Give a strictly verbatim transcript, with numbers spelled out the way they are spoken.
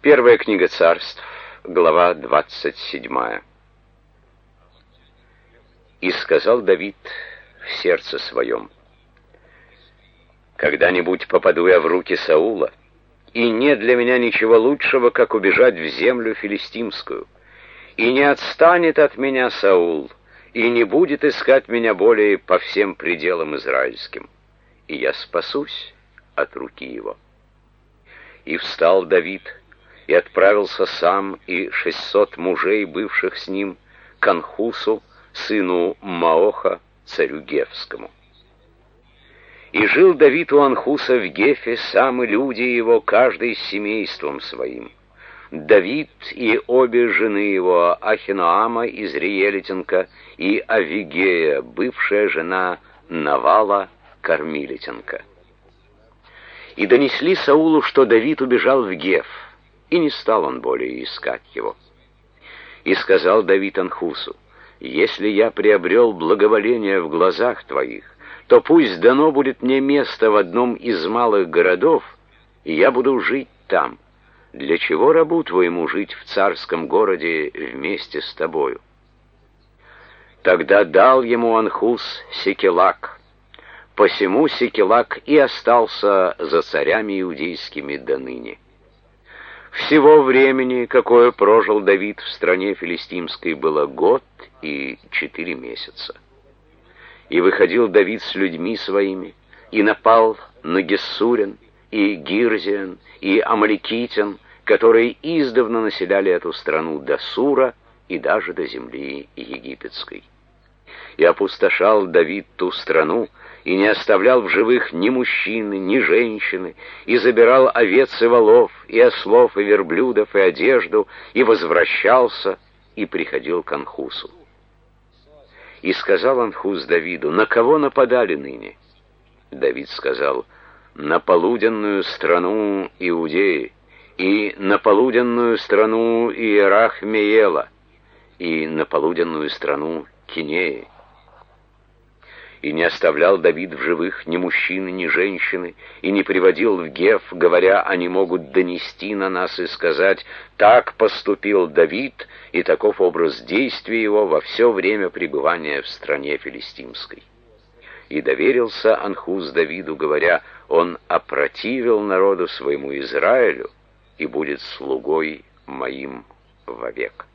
Первая книга Царств, глава двадцать седьмая. «И сказал Давид в сердце своем: когда-нибудь попаду я в руки Саула, и нет для меня ничего лучшего, как убежать в землю филистимскую, и не отстанет от меня Саул, и не будет искать меня более по всем пределам израильским, и я спасусь от руки его». И встал Давид, и отправился сам и шестьсот мужей, бывших с ним, к Анхусу, сыну Маоха, царю Гефскому. И жил Давид у Анхуса в Гефе, сам и люди его, каждый с семейством своим. Давид и обе жены его, Ахиноама израилитянка и Авигея, бывшая жена Навала, кармилитянка. И донесли Саулу, что Давид убежал в Геф, и не стал он более искать его. И сказал Давид Анхусу: «Если я приобрел благоволение в глазах твоих, то пусть дано будет мне место в одном из малых городов, и я буду жить там. Для чего рабу твоему жить в царском городе вместе с тобою?» Тогда дал ему Анхус Сикелак. Посему Сикелак и остался за царями иудейскими до ныне. Всего времени, какое прожил Давид в стране филистимской, было год и четыре месяца. И выходил Давид с людьми своими, и напал на Гессурян, и Гирзиан, и Амаликитян, которые издавна населяли эту страну до Сура и даже до земли египетской. И опустошал Давид ту страну, и не оставлял в живых ни мужчины, ни женщины, и забирал овец и волов, и ослов, и верблюдов, и одежду, и возвращался, и приходил к Анхусу. И сказал Анхус Давиду: «На кого нападали ныне?» Давид сказал: «На полуденную страну Иудеи, и на полуденную страну Иерах-Меела, и на полуденную страну Кинеи». И не оставлял Давид в живых ни мужчины, ни женщины, и не приводил в Геф, говоря: они могут донести на нас и сказать: так поступил Давид, и таков образ действия его во все время пребывания в стране филистимской. И доверился Анхус Давиду, говоря: он опротивил народу своему Израилю и будет слугой моим вовек.